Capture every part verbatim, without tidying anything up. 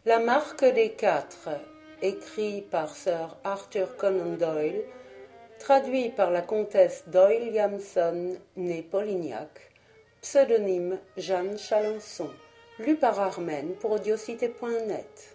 La marque des quatre, écrit par Sir Arthur Conan Doyle, traduit par la comtesse Doyle-Yamson, née Polignac, pseudonyme Jeanne Chalençon, lu par Armen pour audiocité point net.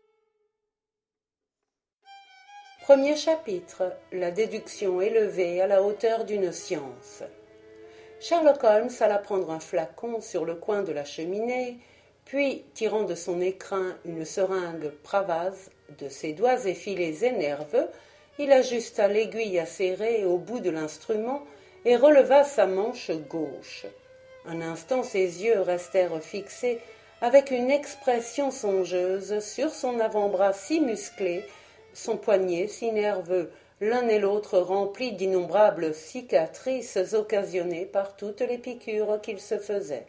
Premier chapitre, la déduction élevée à la hauteur d'une science. Sherlock Holmes alla prendre un flacon sur le coin de la cheminée, puis, tirant de son écrin une seringue Pravaz de ses doigts effilés et nerveux, il ajusta l'aiguille acérée au bout de l'instrument et releva sa manche gauche. Un instant ses yeux restèrent fixés avec une expression songeuse sur son avant-bras si musclé, son poignet si nerveux, l'un et l'autre remplis d'innombrables cicatrices occasionnées par toutes les piqûres qu'il se faisait.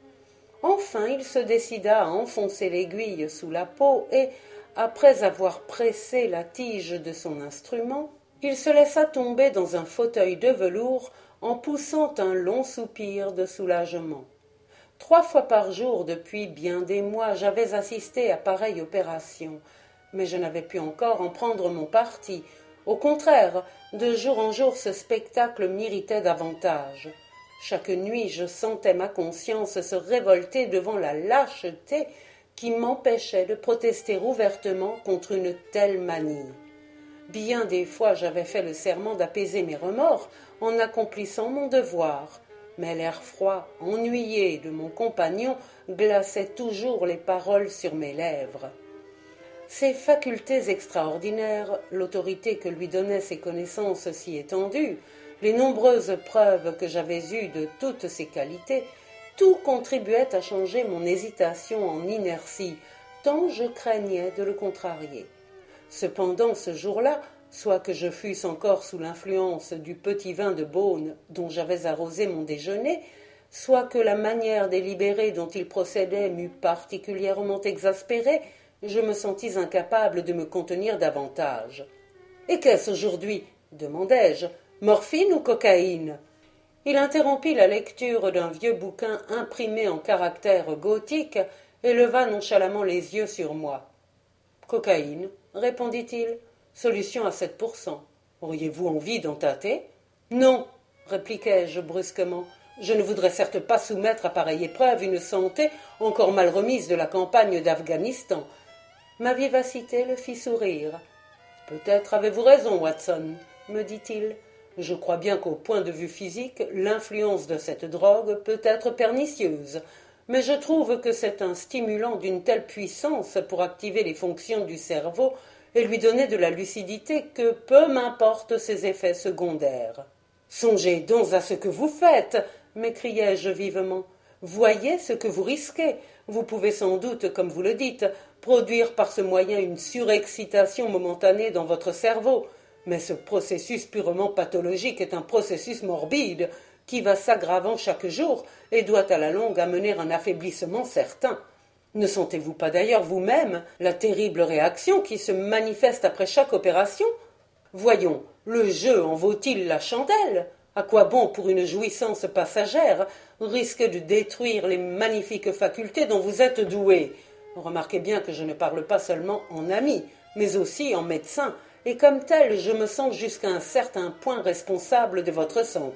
Enfin il se décida à enfoncer l'aiguille sous la peau et, après avoir pressé la tige de son instrument, il se laissa tomber dans un fauteuil de velours en poussant un long soupir de soulagement. Trois fois par jour depuis bien des mois j'avais assisté à pareille opération, mais je n'avais pu encore en prendre mon parti. Au contraire, de jour en jour ce spectacle m'irritait davantage. Chaque nuit je sentais ma conscience se révolter devant la lâcheté qui m'empêchait de protester ouvertement contre une telle manie. Bien des fois j'avais fait le serment d'apaiser mes remords en accomplissant mon devoir, mais l'air froid, ennuyé de mon compagnon glaçait toujours les paroles sur mes lèvres. Ses facultés extraordinaires, l'autorité que lui donnaient ses connaissances si étendues, les nombreuses preuves que j'avais eues de toutes ses qualités, tout contribuait à changer mon hésitation en inertie, tant je craignais de le contrarier. Cependant, ce jour-là, soit que je fusse encore sous l'influence du petit vin de Beaune dont j'avais arrosé mon déjeuner, soit que la manière délibérée dont il procédait m'eût particulièrement exaspéré, je me sentis incapable de me contenir davantage. « Et qu'est-ce aujourd'hui » demandai-je. « Morphine ou cocaïne ?» Il interrompit la lecture d'un vieux bouquin imprimé en caractères gothiques et leva nonchalamment les yeux sur moi. « Cocaïne, » répondit-il, « solution à sept pour cent. Auriez-vous envie d'en tâter ?»« Non, » répliquai-je brusquement, « je ne voudrais certes pas soumettre à pareille épreuve une santé encore mal remise de la campagne d'Afghanistan. » Ma vivacité le fit sourire. « Peut-être avez-vous raison, Watson, » me dit-il. « Je crois bien qu'au point de vue physique, l'influence de cette drogue peut être pernicieuse, mais je trouve que c'est un stimulant d'une telle puissance pour activer les fonctions du cerveau et lui donner de la lucidité que peu m'importent ses effets secondaires. »« Songez donc à ce que vous faites » m'écriai-je vivement. « Voyez ce que vous risquez. Vous pouvez sans doute, comme vous le dites, produire par ce moyen une surexcitation momentanée dans votre cerveau. Mais ce processus purement pathologique est un processus morbide qui va s'aggravant chaque jour et doit à la longue amener un affaiblissement certain. Ne sentez-vous pas d'ailleurs vous-même la terrible réaction qui se manifeste après chaque opération ? Voyons, le jeu en vaut-il la chandelle ? À quoi bon pour une jouissance passagère risquer de détruire les magnifiques facultés dont vous êtes doué ? Remarquez bien que je ne parle pas seulement en ami, mais aussi en médecin, et comme tel, je me sens jusqu'à un certain point responsable de votre santé. »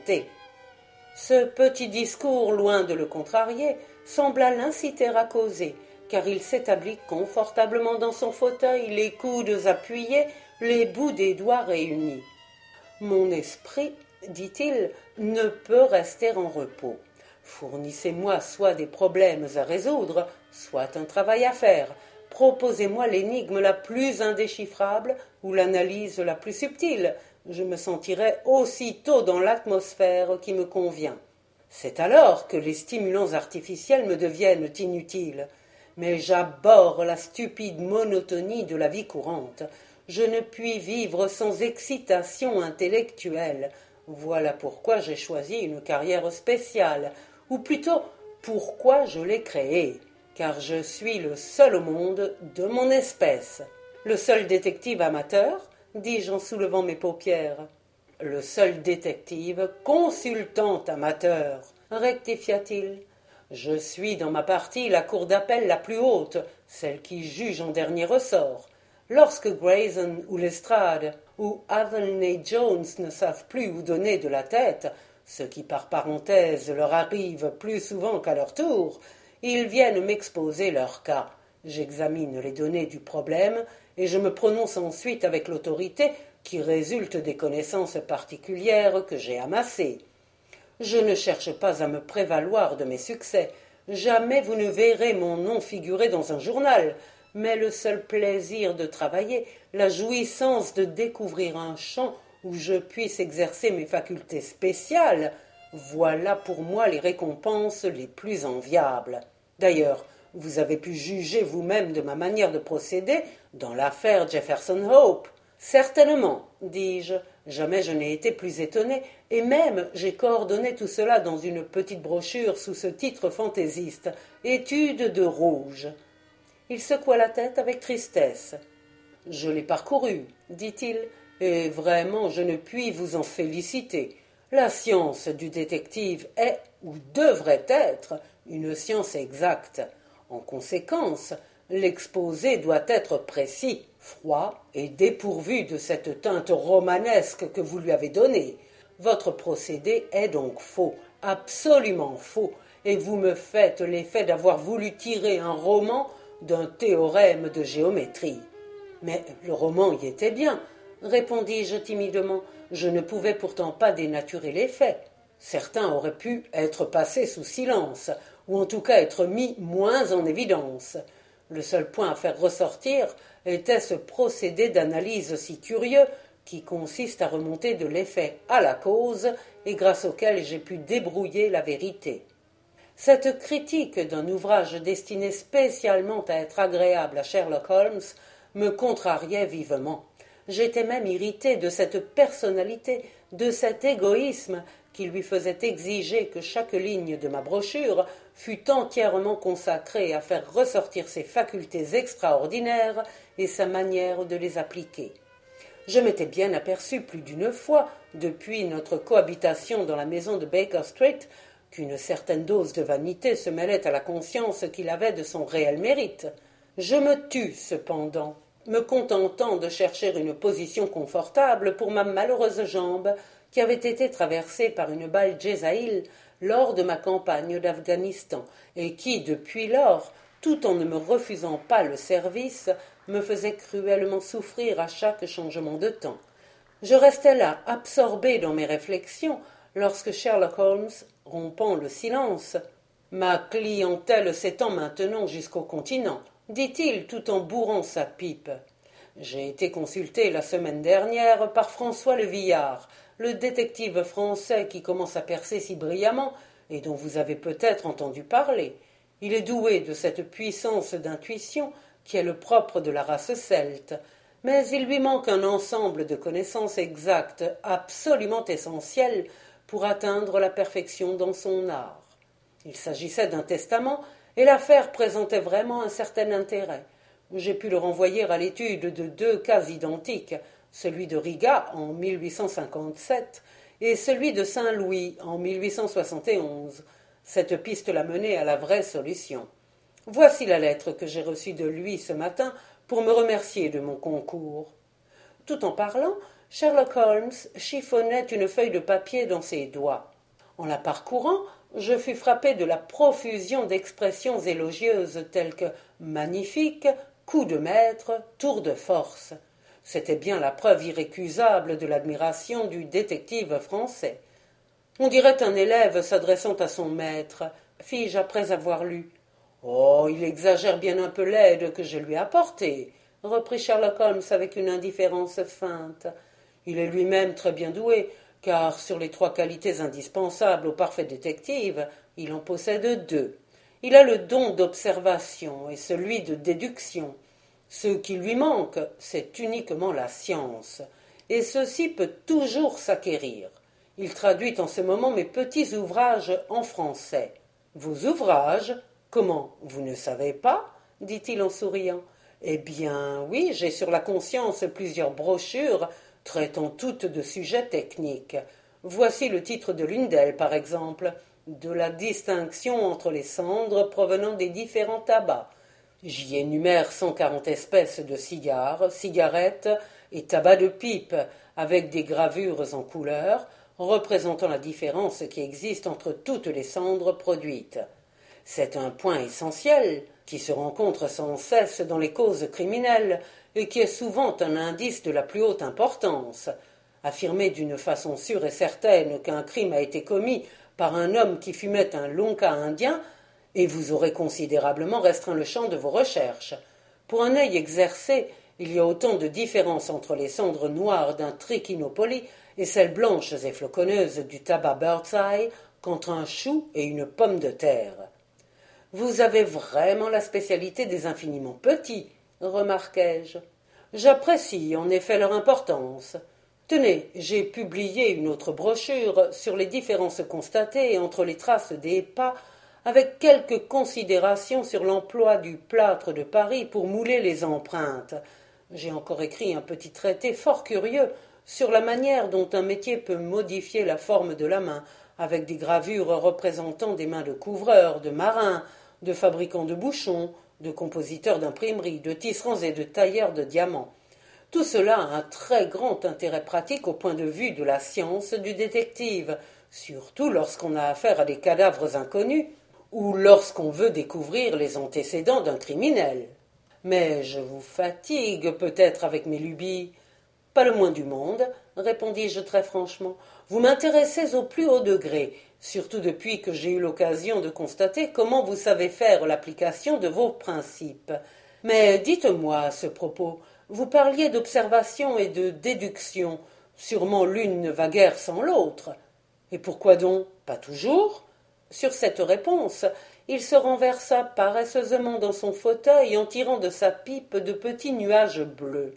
Ce petit discours, loin de le contrarier, sembla l'inciter à causer, car il s'établit confortablement dans son fauteuil, les coudes appuyés, les bouts des doigts réunis. « Mon esprit, dit-il, ne peut rester en repos. Fournissez-moi soit des problèmes à résoudre, soit un travail à faire. Proposez-moi l'énigme la plus indéchiffrable ou l'analyse la plus subtile. Je me sentirai aussitôt dans l'atmosphère qui me convient. C'est alors que les stimulants artificiels me deviennent inutiles. Mais j'abhorre la stupide monotonie de la vie courante. Je ne puis vivre sans excitation intellectuelle. Voilà pourquoi j'ai choisi une carrière spéciale, ou plutôt pourquoi je l'ai créée. Car je suis le seul au monde de mon espèce. Le seul détective amateur, dis-je en soulevant mes paupières. Le seul détective consultant amateur, rectifia-t-il. Je suis dans ma partie la cour d'appel la plus haute, celle qui juge en dernier ressort. Lorsque Grayson ou Lestrade ou Athelney Jones ne savent plus où donner de la tête, ce qui par parenthèse leur arrive plus souvent qu'à leur tour, ils viennent m'exposer leur cas. J'examine les données du problème et je me prononce ensuite avec l'autorité qui résulte des connaissances particulières que j'ai amassées. Je ne cherche pas à me prévaloir de mes succès. Jamais vous ne verrez mon nom figurer dans un journal, mais le seul plaisir de travailler, la jouissance de découvrir un champ où je puisse exercer mes facultés spéciales, voilà pour moi les récompenses les plus enviables. D'ailleurs, vous avez pu juger vous-même de ma manière de procéder dans l'affaire Jefferson Hope. Certainement, dis-je, jamais je n'ai été plus étonné, et même j'ai coordonné tout cela dans une petite brochure sous ce titre fantaisiste, Études de rouge. Il secoua la tête avec tristesse. Je l'ai parcouru, dit-il, et vraiment je ne puis vous en féliciter. La science du détective est, ou devrait être, une science exacte. En conséquence, l'exposé doit être précis, froid et dépourvu de cette teinte romanesque que vous lui avez donnée. Votre procédé est donc faux, absolument faux, et vous me faites l'effet d'avoir voulu tirer un roman d'un théorème de géométrie. Mais le roman y était bien, répondis-je timidement. Je ne pouvais pourtant pas dénaturer les faits. Certains auraient pu être passés sous silence, ou en tout cas être mis moins en évidence. Le seul point à faire ressortir était ce procédé d'analyse si curieux qui consiste à remonter de l'effet à la cause et grâce auquel j'ai pu débrouiller la vérité. Cette critique d'un ouvrage destiné spécialement à être agréable à Sherlock Holmes me contrariait vivement. J'étais même irrité de cette personnalité, de cet égoïsme qui lui faisait exiger que chaque ligne de ma brochure fût entièrement consacrée à faire ressortir ses facultés extraordinaires et sa manière de les appliquer. Je m'étais bien aperçu plus d'une fois, depuis notre cohabitation dans la maison de Baker Street, qu'une certaine dose de vanité se mêlait à la conscience qu'il avait de son réel mérite. Je me tus, cependant, me contentant de chercher une position confortable pour ma malheureuse jambe qui avait été traversée par une balle Jezaïl lors de ma campagne d'Afghanistan et qui, depuis lors, tout en ne me refusant pas le service, me faisait cruellement souffrir à chaque changement de temps. Je restais là, absorbé dans mes réflexions, lorsque Sherlock Holmes, rompant le silence, « Ma clientèle s'étend maintenant jusqu'au continent », dit-il tout en bourrant sa pipe. « J'ai été consulté la semaine dernière par François Le Villard, le détective français qui commence à percer si brillamment et dont vous avez peut-être entendu parler. Il est doué de cette puissance d'intuition qui est le propre de la race celte, mais il lui manque un ensemble de connaissances exactes absolument essentielles pour atteindre la perfection dans son art. Il s'agissait d'un testament et l'affaire présentait vraiment un certain intérêt. J'ai pu le renvoyer à l'étude de deux cas identiques, celui de Riga en mille huit cent cinquante-sept et celui de Saint-Louis en mille huit cent soixante et onze. Cette piste l'a mené à la vraie solution. Voici la lettre que j'ai reçue de lui ce matin pour me remercier de mon concours. Tout en parlant, Sherlock Holmes chiffonnait une feuille de papier dans ses doigts. En la parcourant, je fus frappé de la profusion d'expressions élogieuses telles que magnifique, coup de maître, tour de force. C'était bien la preuve irrécusable de l'admiration du détective français. On dirait un élève s'adressant à son maître, fis-je après avoir lu. « Oh, il exagère bien un peu l'aide que je lui ai apportée, » reprit Sherlock Holmes avec une indifférence feinte. Il est lui-même très bien doué, car sur les trois qualités indispensables au parfait détective, il en possède deux. Il a le don d'observation et celui de déduction. Ce qui lui manque, c'est uniquement la science, et ceci peut toujours s'acquérir. Il traduit en ce moment mes petits ouvrages en français. « Vos ouvrages ? Comment, vous ne savez pas ?» dit-il en souriant. « Eh bien, oui, j'ai sur la conscience plusieurs brochures traitant toutes de sujets techniques. Voici le titre de l'une d'elles, par exemple. de la distinction entre les cendres provenant des différents tabacs. J'y énumère cent quarante espèces de cigares, cigarettes et tabac de pipe, avec des gravures en couleur, représentant la différence qui existe entre toutes les cendres produites. C'est un point essentiel qui se rencontre sans cesse dans les causes criminelles et qui est souvent un indice de la plus haute importance. Affirmer d'une façon sûre et certaine qu'un crime a été commis par un homme qui fumait un lonka indien, et vous aurez considérablement restreint le champ de vos recherches. Pour un œil exercé, il y a autant de différence entre les cendres noires d'un trichinopoly et celles blanches et floconneuses du tabac Birdseye qu'entre un chou et une pomme de terre. Vous avez vraiment la spécialité des infiniment petits, remarquai-je. J'apprécie en effet leur importance. Tenez, j'ai publié une autre brochure sur les différences constatées entre les traces des pas, avec quelques considérations sur l'emploi du plâtre de Paris pour mouler les empreintes. J'ai encore écrit un petit traité fort curieux sur la manière dont un métier peut modifier la forme de la main, avec des gravures représentant des mains de couvreurs, de marins, de fabricants de bouchons, de compositeurs d'imprimerie, de tisserands et de tailleurs de diamants. Tout cela a un très grand intérêt pratique au point de vue de la science du détective, surtout lorsqu'on a affaire à des cadavres inconnus ou lorsqu'on veut découvrir les antécédents d'un criminel. Mais je vous fatigue peut-être avec mes lubies. Pas le moins du monde, répondis-je très franchement. Vous m'intéressez au plus haut degré, surtout depuis que j'ai eu l'occasion de constater comment vous savez faire l'application de vos principes. Mais dites-moi à ce propos, vous parliez d'observation et de déduction. Sûrement l'une ne va guère sans l'autre. Et pourquoi donc? Pas toujours? Sur cette réponse, il se renversa paresseusement dans son fauteuil en tirant de sa pipe de petits nuages bleus.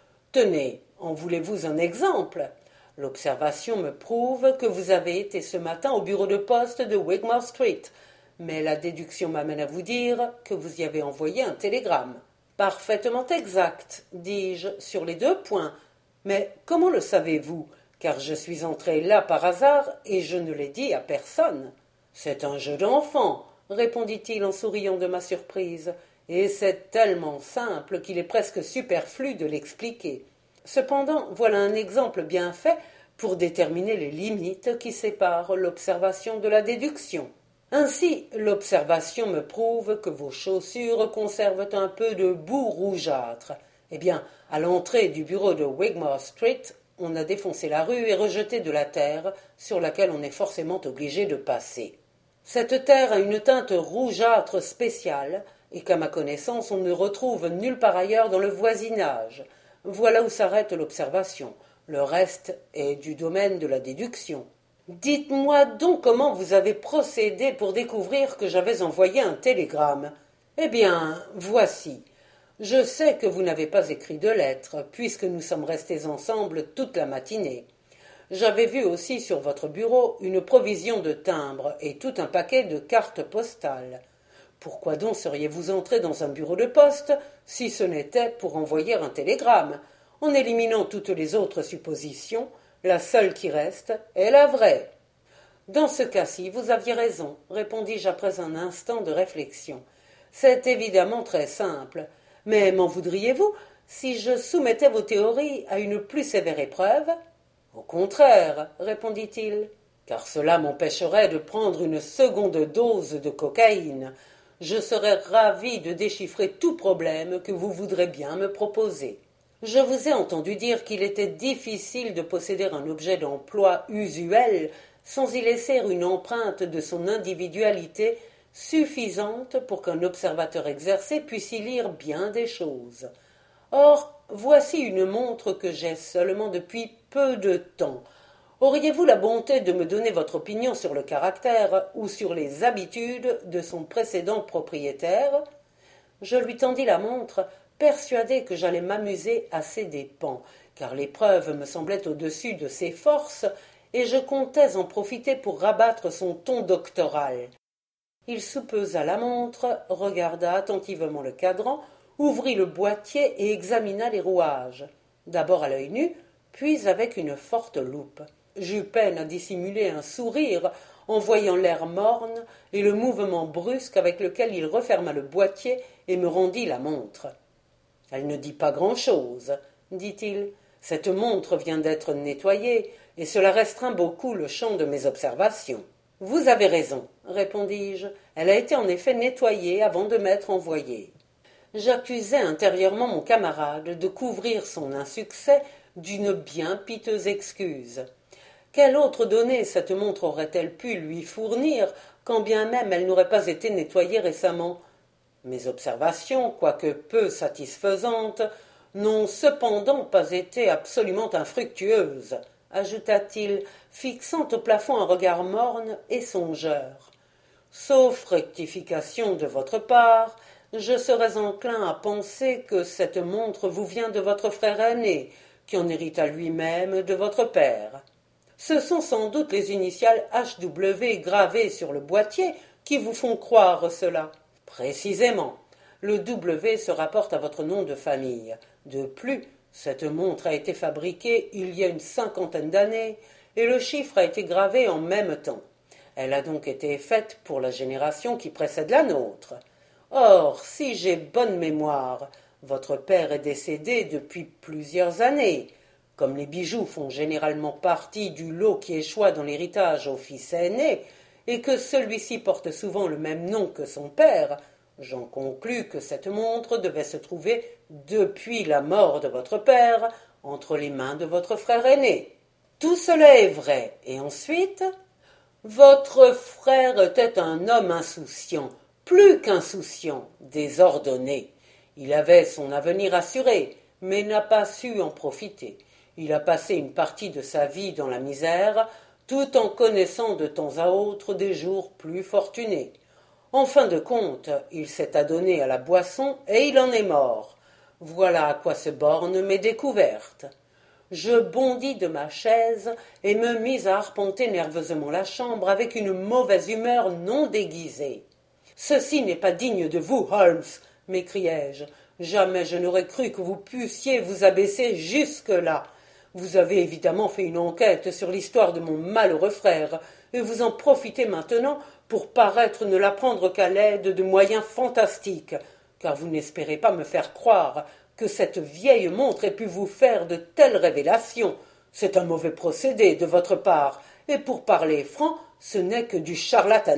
Tenez, en voulez-vous un exemple? L'observation me prouve que vous avez été ce matin au bureau de poste de Wigmore Street, mais la déduction m'amène à vous dire que vous y avez envoyé un télégramme. Parfaitement exact, dis-je, sur les deux points. Mais comment le savez-vous? Car je suis entré là par hasard et je ne l'ai dit à personne. C'est un jeu d'enfant, répondit-il en souriant de ma surprise, et c'est tellement simple qu'il est presque superflu de l'expliquer. Cependant, voilà un exemple bien fait pour déterminer les limites qui séparent l'observation de la déduction. Ainsi, l'observation me prouve que vos chaussures conservent un peu de boue rougeâtre. Eh bien, à l'entrée du bureau de Wigmore Street, on a défoncé la rue et rejeté de la terre sur laquelle on est forcément obligé de passer. Cette terre a une teinte rougeâtre spéciale et qu'à ma connaissance on ne retrouve nulle part ailleurs dans le voisinage. Voilà où s'arrête l'observation. Le reste est du domaine de la déduction. Dites-moi donc comment vous avez procédé pour découvrir que j'avais envoyé un télégramme. Eh bien, voici. Je sais que vous n'avez pas écrit de lettre, puisque nous sommes restés ensemble toute la matinée. J'avais vu aussi sur votre bureau une provision de timbres et tout un paquet de cartes postales. Pourquoi donc seriez-vous entré dans un bureau de poste si ce n'était pour envoyer un télégramme? En éliminant toutes les autres suppositions, la seule qui reste est la vraie. Dans ce cas-ci, vous aviez raison, répondis-je après un instant de réflexion. C'est évidemment très simple. Mais m'en voudriez-vous si je soumettais vos théories à une plus sévère épreuve? Au contraire, répondit-il, car cela m'empêcherait de prendre une seconde dose de cocaïne. Je serais ravi de déchiffrer tout problème que vous voudrez bien me proposer. Je vous ai entendu dire qu'il était difficile de posséder un objet d'emploi usuel sans y laisser une empreinte de son individualité suffisante pour qu'un observateur exercé puisse y lire bien des choses. Or, voici une montre que j'ai seulement depuis peu de temps. Auriez-vous la bonté de me donner votre opinion sur le caractère ou sur les habitudes de son précédent propriétaire? Je lui tendis la montre, persuadé que j'allais m'amuser à ses dépens, car l'épreuve me semblait au-dessus de ses forces, et je comptais en profiter pour rabattre son ton doctoral. Il soupesa la montre, regarda attentivement le cadran, ouvrit le boîtier et examina les rouages, d'abord à l'œil nu, puis avec une forte loupe. J'eus peine à dissimuler un sourire en voyant l'air morne et le mouvement brusque avec lequel il referma le boîtier et me rendit la montre. « Elle ne dit pas grand-chose, » dit-il. « Cette montre vient d'être nettoyée, et cela restreint beaucoup le champ de mes observations. »« Vous avez raison, » répondis-je. « Elle a été en effet nettoyée avant de m'être envoyée. » J'accusai intérieurement mon camarade de couvrir son insuccès d'une bien piteuse excuse. Quelle autre donnée cette montre aurait-elle pu lui fournir, quand bien même elle n'aurait pas été nettoyée récemment? Mes observations, quoique peu satisfaisantes, n'ont cependant pas été absolument infructueuses, ajouta-t-il, fixant au plafond un regard morne et songeur. Sauf rectification de votre part, je serais enclin à penser que cette montre vous vient de votre frère aîné, qui en hérita lui-même de votre père. Ce sont sans doute les initiales H W gravées sur le boîtier qui vous font croire cela. Précisément, le W se rapporte à votre nom de famille. De plus, cette montre a été fabriquée il y a une cinquantaine d'années, et le chiffre a été gravé en même temps. Elle a donc été faite pour la génération qui précède la nôtre. Or, si j'ai bonne mémoire, votre père est décédé depuis plusieurs années. Comme les bijoux font généralement partie du lot qui échoit dans l'héritage au fils aîné, et que celui-ci porte souvent le même nom que son père, j'en conclus que cette montre devait se trouver depuis la mort de votre père entre les mains de votre frère aîné. Tout cela est vrai, et ensuite, votre frère était un homme insouciant, plus qu'insouciant, désordonné. Il avait son avenir assuré, mais n'a pas su en profiter. Il a passé une partie de sa vie dans la misère, tout en connaissant de temps à autre des jours plus fortunés. En fin de compte, il s'est adonné à la boisson et il en est mort. Voilà à quoi se bornent mes découvertes. Je bondis de ma chaise et me mis à arpenter nerveusement la chambre avec une mauvaise humeur non déguisée. « Ceci n'est pas digne de vous, Holmes !» m'écriai-je. « Jamais je n'aurais cru que vous puissiez vous abaisser jusque-là. Vous avez évidemment fait une enquête sur l'histoire de mon malheureux frère, et vous en profitez maintenant pour paraître ne l'apprendre qu'à l'aide de moyens fantastiques, car vous n'espérez pas me faire croire que cette vieille montre ait pu vous faire de telles révélations. C'est un mauvais procédé de votre part, et pour parler franc, ce n'est que du charlatanisme. »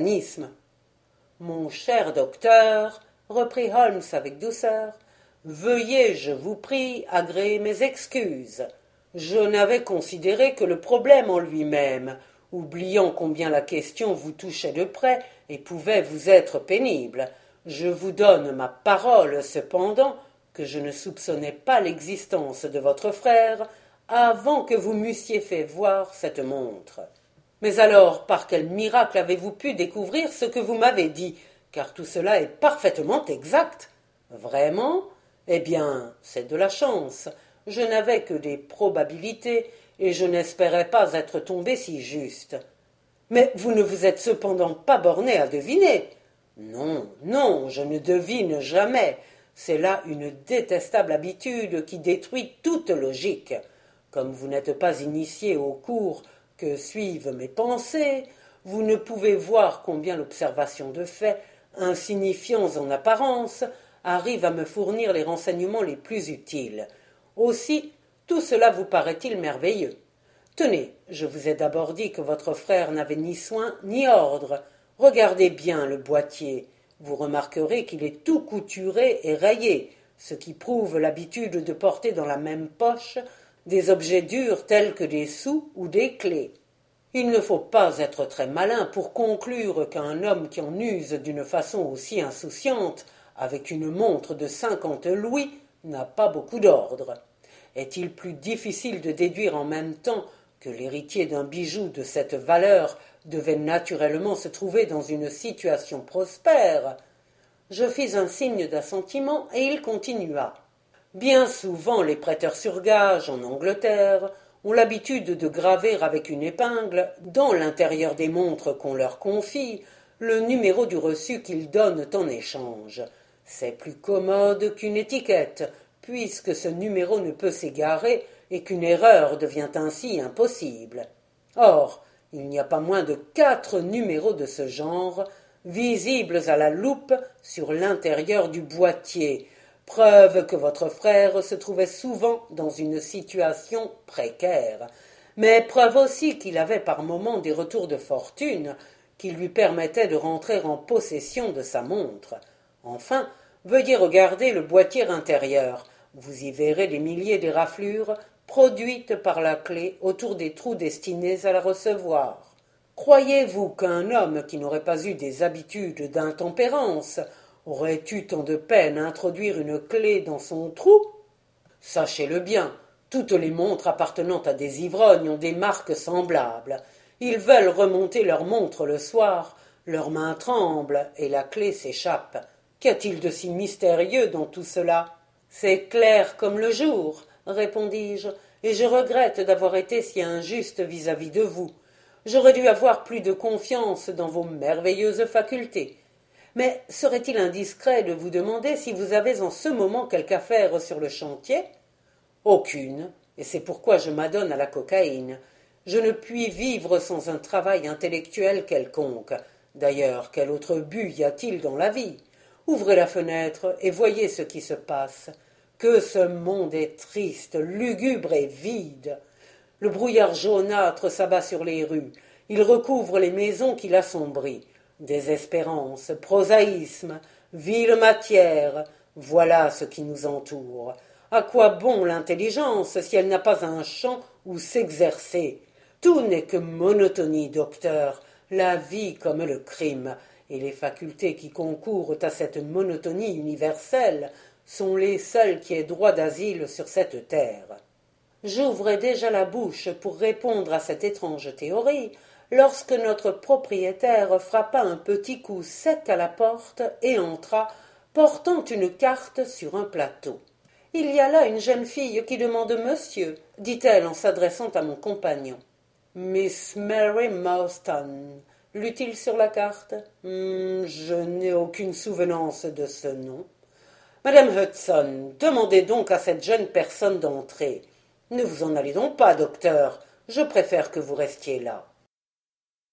« Mon cher docteur, » reprit Holmes avec douceur, « veuillez, je vous prie, agréer mes excuses. Je n'avais considéré que le problème en lui-même, oubliant combien la question vous touchait de près et pouvait vous être pénible. Je vous donne ma parole, cependant, que je ne soupçonnais pas l'existence de votre frère avant que vous m'eussiez fait voir cette montre. Mais alors, par quel miracle avez-vous pu découvrir ce que vous m'avez dit, car tout cela est parfaitement exact. Vraiment? Eh bien, c'est de la chance. Je n'avais que des probabilités, et je n'espérais pas être tombé si juste. Mais vous ne vous êtes cependant pas borné à deviner. Non, non, je ne devine jamais. C'est là une détestable habitude qui détruit toute logique. Comme vous n'êtes pas initié au cours que suivent mes pensées, vous ne pouvez voir combien l'observation de faits, insignifiants en apparence, arrive à me fournir les renseignements les plus utiles. Aussi, tout cela vous paraît-il merveilleux. Tenez, je vous ai d'abord dit que votre frère n'avait ni soin ni ordre. Regardez bien le boîtier. Vous remarquerez qu'il est tout couturé et rayé, ce qui prouve l'habitude de porter dans la même poche des objets durs tels que des sous ou des clés. Il ne faut pas être très malin pour conclure qu'un homme qui en use d'une façon aussi insouciante, avec une montre de cinquante louis, n'a pas beaucoup d'ordre. Est-il plus difficile de déduire en même temps que l'héritier d'un bijou de cette valeur devait naturellement se trouver dans une situation prospère? Je fis un signe d'assentiment et il continua. Bien souvent, les prêteurs sur gage en Angleterre ont l'habitude de graver avec une épingle, dans l'intérieur des montres qu'on leur confie, le numéro du reçu qu'ils donnent en échange. C'est plus commode qu'une étiquette, puisque ce numéro ne peut s'égarer et qu'une erreur devient ainsi impossible. Or, Il n'y a pas moins de quatre numéros de ce genre, visibles à la loupe sur l'intérieur du boîtier, preuve que votre frère se trouvait souvent dans une situation précaire, mais preuve aussi qu'il avait par moments des retours de fortune qui lui permettaient de rentrer en possession de sa montre. Enfin, veuillez regarder le boîtier intérieur. Vous y verrez des milliers d'éraflures produites par la clé autour des trous destinés à la recevoir. Croyez-vous qu'un homme qui n'aurait pas eu des habitudes d'intempérance aurait eu tant de peine à introduire une clé dans son trou? Sachez-le bien, toutes les montres appartenant à des ivrognes ont des marques semblables. Ils veulent remonter leur montre le soir, leurs mains tremblent et la clé s'échappe. Qu'y a-t-il de si mystérieux dans tout cela? C'est clair comme le jour, répondis-je, et je regrette d'avoir été si injuste vis-à-vis de vous. J'aurais dû avoir plus de confiance dans vos merveilleuses facultés. Mais serait-il indiscret de vous demander si vous avez en ce moment quelque affaire sur le chantier? Aucune, et c'est pourquoi je m'adonne à la cocaïne. Je ne puis vivre sans un travail intellectuel quelconque. D'ailleurs, quel autre but y a-t-il dans la vie? Ouvrez la fenêtre et voyez ce qui se passe. Que ce monde est triste, lugubre et vide. Le brouillard jaunâtre s'abat sur les rues. Il recouvre les maisons qui l'assombrissent. Désespérance, prosaïsme, vile matière, voilà ce qui nous entoure. À quoi bon l'intelligence si elle n'a pas un champ où s'exercer? Tout n'est que monotonie, docteur, la vie comme le crime, et les facultés qui concourent à cette monotonie universelle sont les seules qui aient droit d'asile sur cette terre. J'ouvrais déjà la bouche pour répondre à cette étrange théorie, lorsque notre propriétaire frappa un petit coup sec à la porte et entra, portant une carte sur un plateau. « Il y a là une jeune fille qui demande monsieur, dit-elle en s'adressant à mon compagnon. Miss Mary Morstan, lut-il sur la carte? Hmm, je n'ai aucune souvenance de ce nom. Madame Hudson, demandez donc à cette jeune personne d'entrer. Ne vous en allez donc pas, docteur, je préfère que vous restiez là.